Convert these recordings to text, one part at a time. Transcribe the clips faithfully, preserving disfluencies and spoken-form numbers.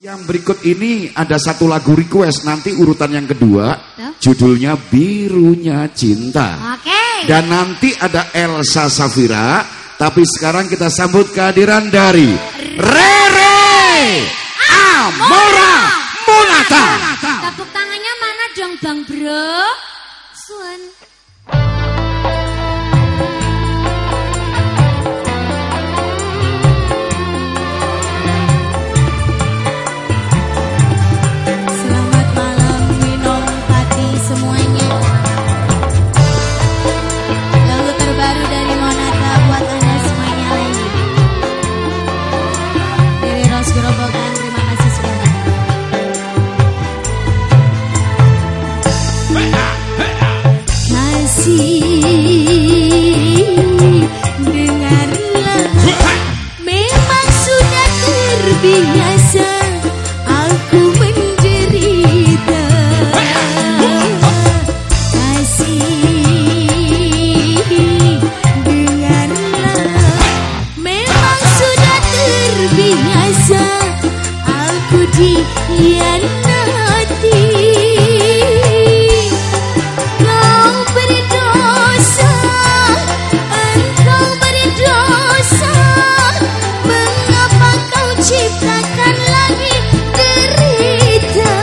Yang berikut ini ada satu lagu request, nanti urutan yang kedua judulnya Birunya Cinta. Oke. Dan nanti ada Elsa Safira, tapi sekarang kita sambut kehadiran dari Rere Amora Monata. Tepuk tangannya mana dong Bang Bro? Sun. Semuanya lagu terbaru dari Monata buat anda semuanya lagi dari Ros Gerobokan. Terima kasih sekali. Kasih dengarlah, memang sudah terbiasa aku menderita. Biasa aku dikhianati. Kau berdosa, engkau berdosa. Mengapa kau ciptakan lagi derita?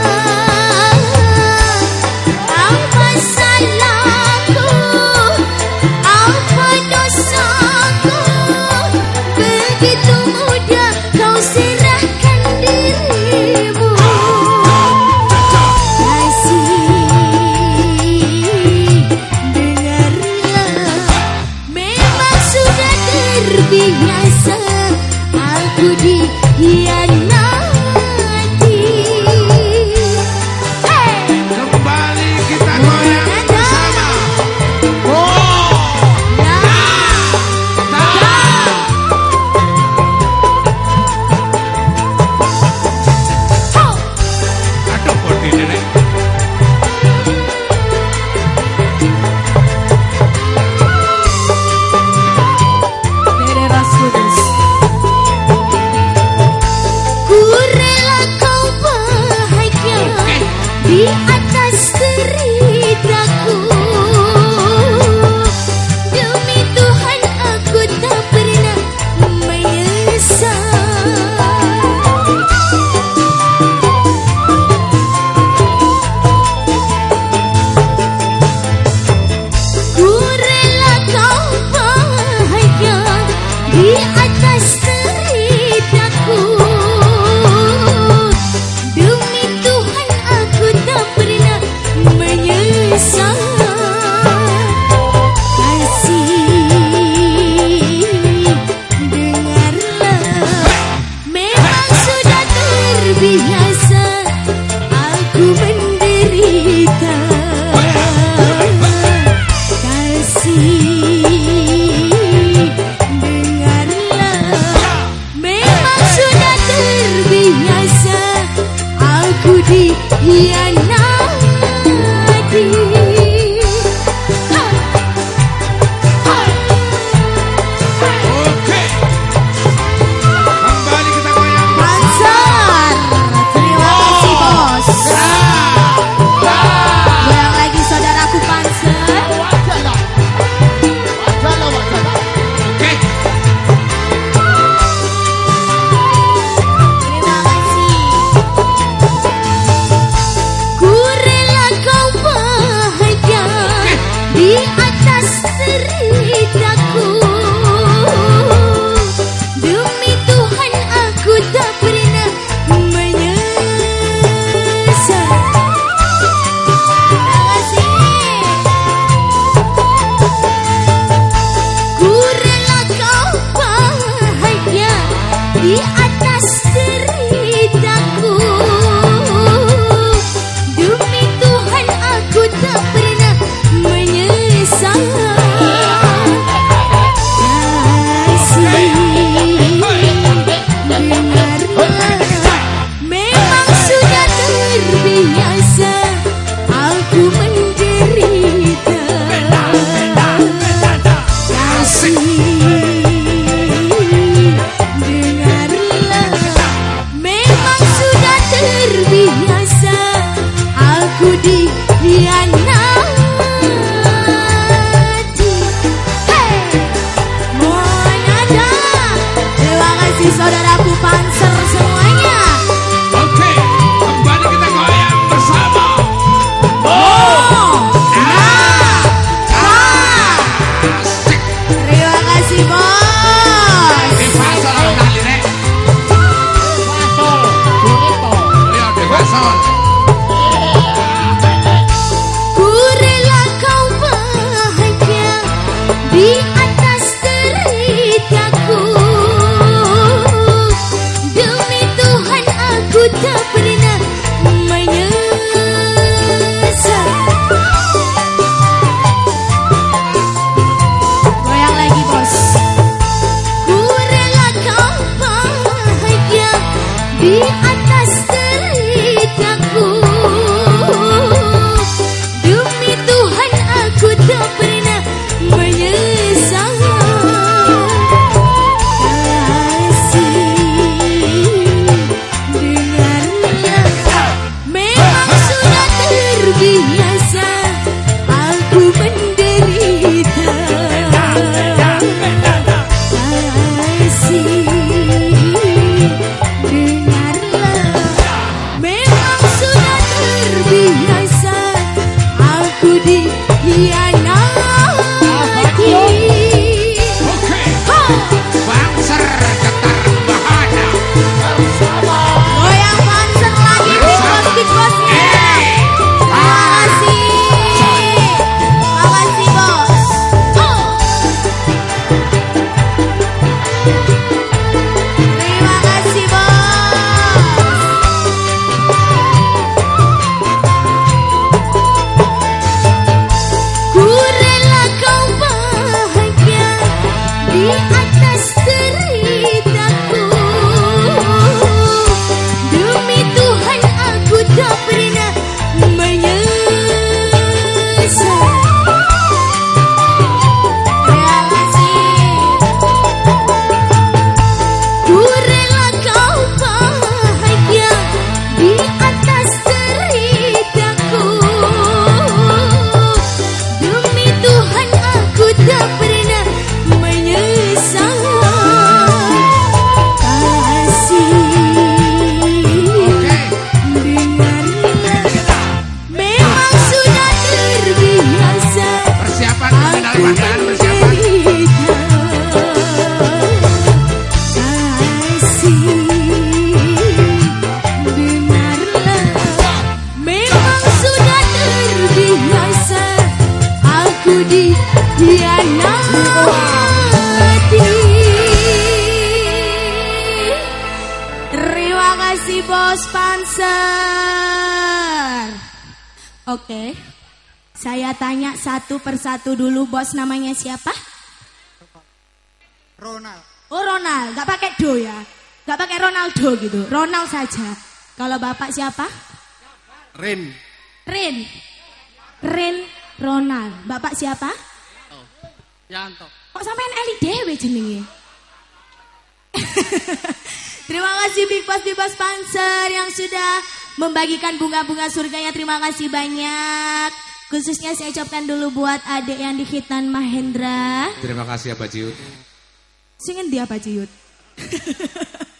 Apa salahku? Apa dosaku? Begitu mudah kau serahkan dirimu. Kasih dengarlah, memang sudah terbiasa aku dikhianati. Hey! Kembali kita goyang bersama. Oh, nah, nah. Aduh, bodi ini. Dari Rasudus. Ku rela kau bahagia di atas deritaku. Demi Tuhan aku tak pernah menyesal. Ku rela kau bahagia di atas deritaku. Demi Tuhan aku tak pernah menyesal. Kasih dengarlah, memang sudah terbiasa aku menderita. Kasih dengarlah, memang sudah terbiasa aku dikhianati. Oke. Kembali kita goyang bersama. Ansar. Terima kasih Bos Panser. Oke, saya tanya satu persatu dulu. Bos namanya siapa? Ronald. Oh Ronald, gak pakai do ya, gak pakai Ronaldo gitu, Ronald saja. Kalau bapak siapa? Rin. Rin. Rin Ronald. Bapak siapa? Yanto. Kok sampean Eli dewe jenenge? Terima kasih Big Boss Big Boss Panser yang sudah membagikan bunga-bunga surganya. Terima kasih banyak. Khususnya saya ucapkan dulu buat adik yang di Khitan Mahendra. Terima kasih ya Pak Ciut. Singen dia Pak Ciut.